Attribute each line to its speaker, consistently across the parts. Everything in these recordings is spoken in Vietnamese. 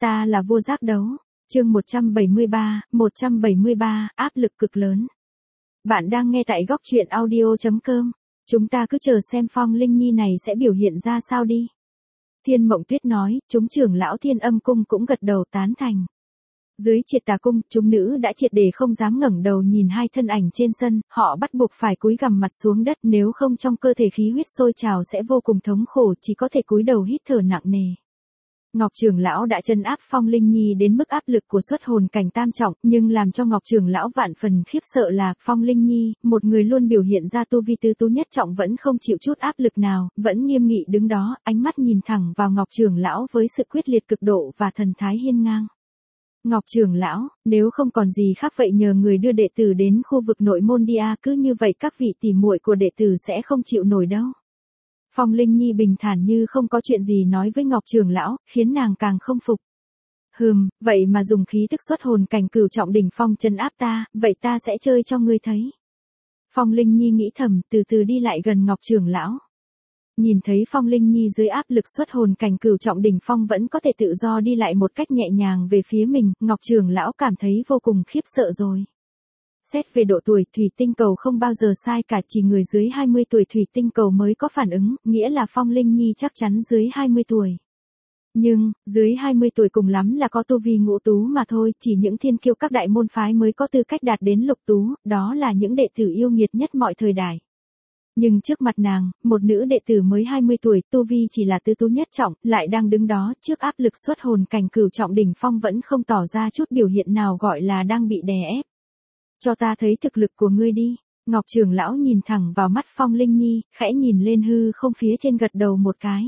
Speaker 1: Ta là vua giác đấu. Chương 173, áp lực cực lớn. Bạn đang nghe tại góc truyện audio.com. Chúng ta cứ chờ xem Phong Linh Nhi này sẽ biểu hiện ra sao đi. Thiên Mộng Tuyết nói, chúng trưởng lão Thiên Âm Cung cũng gật đầu tán thành. Dưới Triệt Tà Cung, chúng nữ đã triệt để không dám ngẩng đầu nhìn hai thân ảnh trên sân, họ bắt buộc phải cúi gằm mặt xuống đất, nếu không trong cơ thể khí huyết sôi trào sẽ vô cùng thống khổ, chỉ có thể cúi đầu hít thở nặng nề. Ngọc trưởng lão đã trấn áp Phong Linh Nhi đến mức áp lực của xuất hồn cảnh tam trọng, nhưng làm cho Ngọc trưởng lão vạn phần khiếp sợ là Phong Linh Nhi, một người luôn biểu hiện ra tu vi tứ tú nhất trọng vẫn không chịu chút áp lực nào, vẫn nghiêm nghị đứng đó, ánh mắt nhìn thẳng vào Ngọc trưởng lão với sự quyết liệt cực độ và thần thái hiên ngang. Ngọc trưởng lão, nếu không còn gì khác vậy nhờ người đưa đệ tử đến khu vực nội môn đi a, cứ như vậy các vị tỉ muội của đệ tử sẽ không chịu nổi đâu. Phong Linh Nhi bình thản như không có chuyện gì nói với Ngọc trưởng lão, khiến nàng càng không phục. Vậy mà dùng khí tức xuất hồn cảnh cửu trọng đỉnh phong trấn áp ta, vậy ta sẽ chơi cho ngươi thấy. Phong Linh Nhi nghĩ thầm, từ từ đi lại gần Ngọc trưởng lão. Nhìn thấy Phong Linh Nhi dưới áp lực xuất hồn cảnh cửu trọng đỉnh phong vẫn có thể tự do đi lại một cách nhẹ nhàng về phía mình, Ngọc trưởng lão cảm thấy vô cùng khiếp sợ rồi. Xét về độ tuổi, thủy tinh cầu không bao giờ sai cả, chỉ người dưới 20 tuổi thủy tinh cầu mới có phản ứng, nghĩa là Phong Linh Nhi chắc chắn dưới 20 tuổi. Nhưng, dưới 20 tuổi cùng lắm là có tu vi ngũ tú mà thôi, chỉ những thiên kiêu các đại môn phái mới có tư cách đạt đến lục tú, đó là những đệ tử yêu nghiệt nhất mọi thời đại. Nhưng trước mặt nàng, một nữ đệ tử mới 20 tuổi, tu vi chỉ là tứ tú nhất trọng, lại đang đứng đó, trước áp lực xuất hồn cảnh cửu trọng đỉnh phong vẫn không tỏ ra chút biểu hiện nào gọi là đang bị đè ép. Cho ta thấy thực lực của ngươi đi. Ngọc trưởng lão nhìn thẳng vào mắt Phong Linh Nhi, khẽ nhìn lên hư không phía trên gật đầu một cái.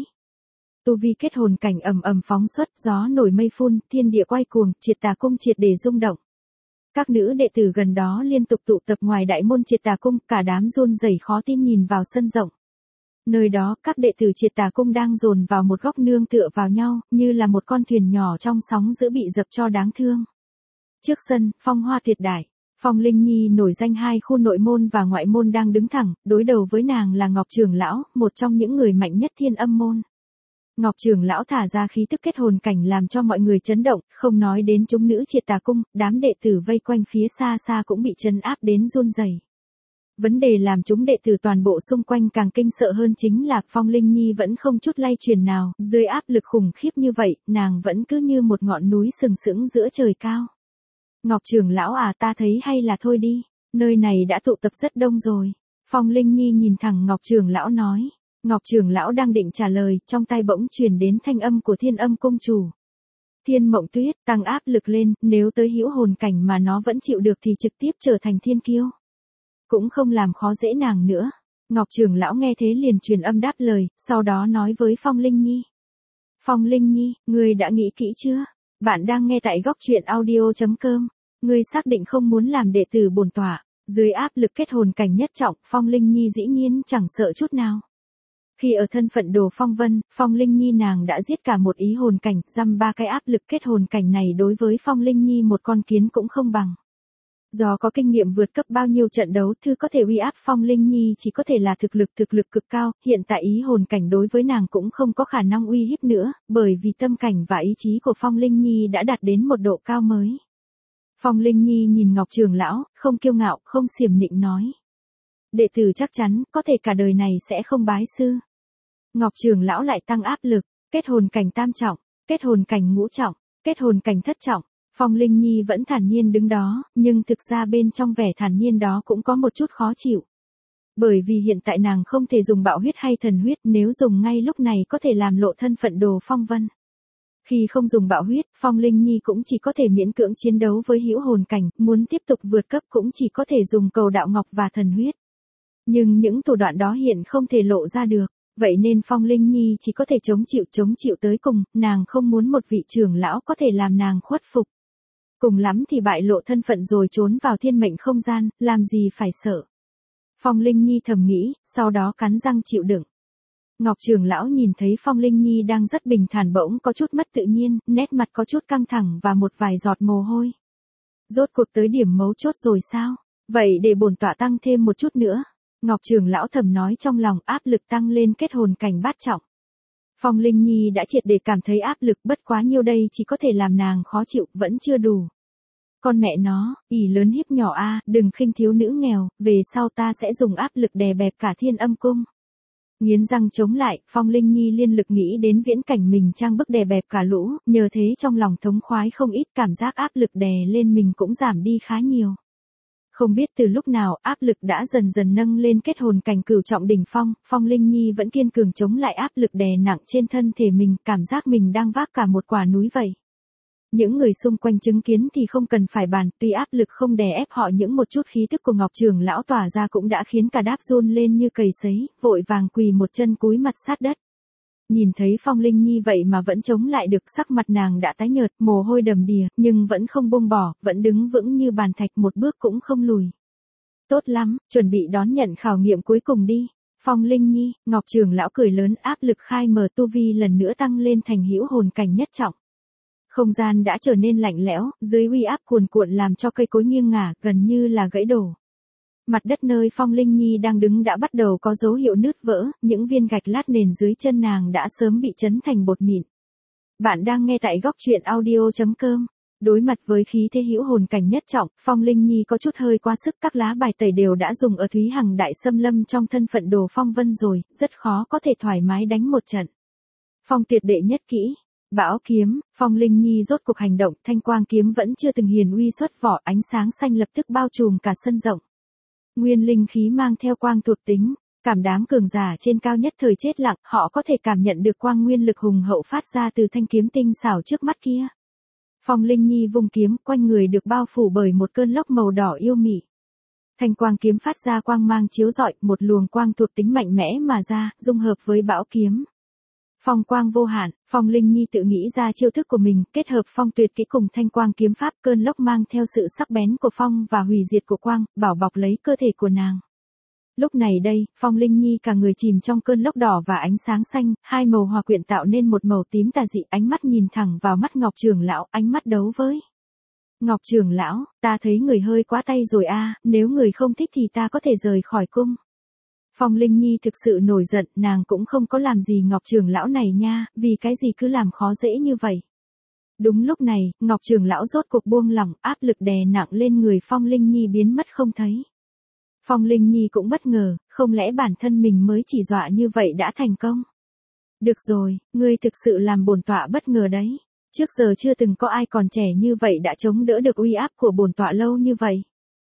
Speaker 1: Tu vi kết hồn cảnh ầm ầm phóng xuất, gió nổi mây phun, thiên địa quay cuồng, Triệt Tà Cung triệt để rung động. Các nữ đệ tử gần đó liên tục tụ tập ngoài đại môn Triệt Tà Cung, cả đám run rẩy khó tin nhìn vào sân rộng. Nơi đó, các đệ tử Triệt Tà Cung đang dồn vào một góc nương tựa vào nhau, như là một con thuyền nhỏ trong sóng dữ bị dập cho đáng thương. Trước sân, phong hoa tuyệt đại. Phong Linh Nhi nổi danh hai khu nội môn và ngoại môn đang đứng thẳng, đối đầu với nàng là Ngọc trưởng lão, một trong những người mạnh nhất Thiên Âm môn. Ngọc trưởng lão thả ra khí tức kết hồn cảnh làm cho mọi người chấn động, không nói đến chúng nữ Triệt Tà Cung, đám đệ tử vây quanh phía xa xa cũng bị trấn áp đến run rẩy. Vấn đề làm chúng đệ tử toàn bộ xung quanh càng kinh sợ hơn chính là Phong Linh Nhi vẫn không chút lay chuyển nào, dưới áp lực khủng khiếp như vậy, nàng vẫn cứ như một ngọn núi sừng sững giữa trời cao. Ngọc trưởng lão à, ta thấy hay là thôi đi, nơi này đã tụ tập rất đông rồi. Phong Linh Nhi nhìn thẳng Ngọc trưởng lão nói. Ngọc trưởng lão đang định trả lời, trong tai bỗng truyền đến thanh âm của Thiên Âm Cung chủ. Thiên Mộng Tuyết, tăng áp lực lên, nếu tới hữu hồn cảnh mà nó vẫn chịu được thì trực tiếp trở thành thiên kiêu. Cũng không làm khó dễ nàng nữa. Ngọc trưởng lão nghe thế liền truyền âm đáp lời, sau đó nói với Phong Linh Nhi. Phong Linh Nhi, ngươi đã nghĩ kỹ chưa? Bạn đang nghe tại góc truyện audio.com. Ngươi xác định không muốn làm đệ tử bổn tọa. Dưới áp lực kết hồn cảnh nhất trọng, Phong Linh Nhi dĩ nhiên chẳng sợ chút nào. Khi ở thân phận Đồ Phong Vân, Phong Linh Nhi nàng đã giết cả một ý hồn cảnh, dăm ba cái áp lực kết hồn cảnh này đối với Phong Linh Nhi một con kiến cũng không bằng. Do có kinh nghiệm vượt cấp bao nhiêu trận đấu, thứ có thể uy áp Phong Linh Nhi chỉ có thể là thực lực cực cao, hiện tại ý hồn cảnh đối với nàng cũng không có khả năng uy hiếp nữa, bởi vì tâm cảnh và ý chí của Phong Linh Nhi đã đạt đến một độ cao mới. Phong Linh Nhi nhìn Ngọc trưởng lão, không kiêu ngạo, không xiểm nịnh nói. Đệ tử chắc chắn, có thể cả đời này sẽ không bái sư. Ngọc trưởng lão lại tăng áp lực, kết hồn cảnh tam trọng, kết hồn cảnh ngũ trọng, kết hồn cảnh thất trọng. Phong Linh Nhi vẫn thản nhiên đứng đó, nhưng thực ra bên trong vẻ thản nhiên đó cũng có một chút khó chịu. Bởi vì hiện tại nàng không thể dùng bạo huyết hay thần huyết, nếu dùng ngay lúc này có thể làm lộ thân phận Đồ Phong Vân. Khi không dùng bạo huyết, Phong Linh Nhi cũng chỉ có thể miễn cưỡng chiến đấu với hữu hồn cảnh, muốn tiếp tục vượt cấp cũng chỉ có thể dùng cầu đạo ngọc và thần huyết. Nhưng những thủ đoạn đó hiện không thể lộ ra được, vậy nên Phong Linh Nhi chỉ có thể chống chịu tới cùng, nàng không muốn một vị trưởng lão có thể làm nàng khuất phục. Cùng lắm thì bại lộ thân phận rồi trốn vào thiên mệnh không gian, làm gì phải sợ. Phong Linh Nhi thầm nghĩ, sau đó cắn răng chịu đựng. Ngọc trưởng lão nhìn thấy Phong Linh Nhi đang rất bình thản bỗng có chút mất tự nhiên, nét mặt có chút căng thẳng và một vài giọt mồ hôi. Rốt cuộc tới điểm mấu chốt rồi sao? Vậy để bổn tọa tăng thêm một chút nữa. Ngọc trưởng lão thầm nói trong lòng, áp lực tăng lên kết hồn cảnh bát trọng. Phong Linh Nhi đã triệt để cảm thấy áp lực, bất quá nhiêu đây chỉ có thể làm nàng khó chịu, vẫn chưa đủ. Con mẹ nó, ỷ lớn hiếp nhỏ a, đừng khinh thiếu nữ nghèo, về sau ta sẽ dùng áp lực đè bẹp cả Thiên Âm cung. Nghiến răng chống lại, Phong Linh Nhi liên lực nghĩ đến viễn cảnh mình trang bức đè bẹp cả lũ, nhờ thế trong lòng thống khoái không ít, cảm giác áp lực đè lên mình cũng giảm đi khá nhiều. Không biết từ lúc nào áp lực đã dần dần nâng lên kết hồn cảnh cửu trọng đỉnh phong, Phong Linh Nhi vẫn kiên cường chống lại áp lực đè nặng trên thân thể mình, cảm giác mình đang vác cả một quả núi vậy. Những người xung quanh chứng kiến thì không cần phải bàn, tuy áp lực không đè ép họ những một chút khí thức của Ngọc Trưởng lão tỏa ra cũng đã khiến cả đáp run lên như cầy sấy, vội vàng quỳ một chân cúi mặt sát đất. Nhìn thấy Phong Linh Nhi vậy mà vẫn chống lại được, sắc mặt nàng đã tái nhợt, mồ hôi đầm đìa, nhưng vẫn không buông bỏ, vẫn đứng vững như bàn thạch, một bước cũng không lùi. Tốt lắm, chuẩn bị đón nhận khảo nghiệm cuối cùng đi. Phong Linh Nhi, Ngọc Trưởng lão cười lớn, áp lực khai mở tu vi lần nữa tăng lên thành hữu hồn cảnh nhất trọng. Không gian đã trở nên lạnh lẽo, dưới uy áp cuồn cuộn làm cho cây cối nghiêng ngả, gần như là gãy đổ. Mặt đất nơi Phong Linh Nhi đang đứng đã bắt đầu có dấu hiệu nứt vỡ, những viên gạch lát nền dưới chân nàng đã sớm bị chấn thành bột mịn. Bạn đang nghe tại góc truyện audio.com. Đối mặt với khí thế hữu hồn cảnh nhất trọng, Phong Linh Nhi có chút hơi quá sức, các lá bài tẩy đều đã dùng ở Thúy Hằng Đại Xâm Lâm trong thân phận Đồ Phong Vân rồi, rất khó có thể thoải mái đánh một trận. Phong tuyệt đệ nhất kỹ. Bão kiếm, Phong Linh Nhi rốt cuộc hành động, thanh quang kiếm vẫn chưa từng hiền uy xuất vỏ, ánh sáng xanh lập tức bao trùm cả sân rộng. Nguyên linh khí mang theo quang thuộc tính, cảm đám cường giả trên cao nhất thời chết lặng, họ có thể cảm nhận được quang nguyên lực hùng hậu phát ra từ thanh kiếm tinh xảo trước mắt kia. Phong Linh Nhi vung kiếm, quanh người được bao phủ bởi một cơn lốc màu đỏ yêu mị. Thanh quang kiếm phát ra quang mang chiếu rọi, một luồng quang thuộc tính mạnh mẽ mà ra, dung hợp với bão kiếm. Phong quang vô hạn, Phong Linh Nhi tự nghĩ ra chiêu thức của mình, kết hợp phong tuyệt kỹ cùng thanh quang kiếm pháp, cơn lốc mang theo sự sắc bén của phong và hủy diệt của quang, bảo bọc lấy cơ thể của nàng. Lúc này đây, Phong Linh Nhi cả người chìm trong cơn lốc đỏ và ánh sáng xanh, hai màu hòa quyện tạo nên một màu tím tà dị, ánh mắt nhìn thẳng vào mắt Ngọc Trưởng lão, ánh mắt đấu với. Ngọc Trưởng lão, ta thấy người hơi quá tay rồi a, nếu người không thích thì ta có thể rời khỏi cung. Phong Linh Nhi thực sự nổi giận, nàng cũng không có làm gì Ngọc Trưởng lão này nha, vì cái gì cứ làm khó dễ như vậy. Đúng lúc này, Ngọc Trưởng lão rốt cuộc buông lỏng, áp lực đè nặng lên người Phong Linh Nhi biến mất không thấy. Phong Linh Nhi cũng bất ngờ, không lẽ bản thân mình mới chỉ dọa như vậy đã thành công. Được rồi, ngươi thực sự làm bổn tọa bất ngờ đấy. Trước giờ chưa từng có ai còn trẻ như vậy đã chống đỡ được uy áp của bổn tọa lâu như vậy.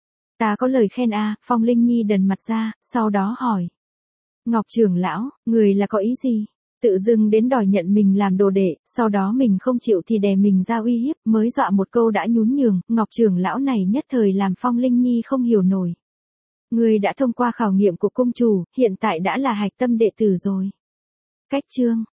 Speaker 1: Ta có lời khen a, Phong Linh Nhi đần mặt ra, sau đó hỏi. Ngọc Trưởng lão, người là có ý gì? Tự dưng đến đòi nhận mình làm đồ đệ, sau đó mình không chịu thì đè mình ra uy hiếp, mới dọa một câu đã nhún nhường, Ngọc Trưởng lão này nhất thời làm Phong Linh Nhi không hiểu nổi. Người đã thông qua khảo nghiệm của cung chủ, hiện tại đã là hạch tâm đệ tử rồi. Cách chương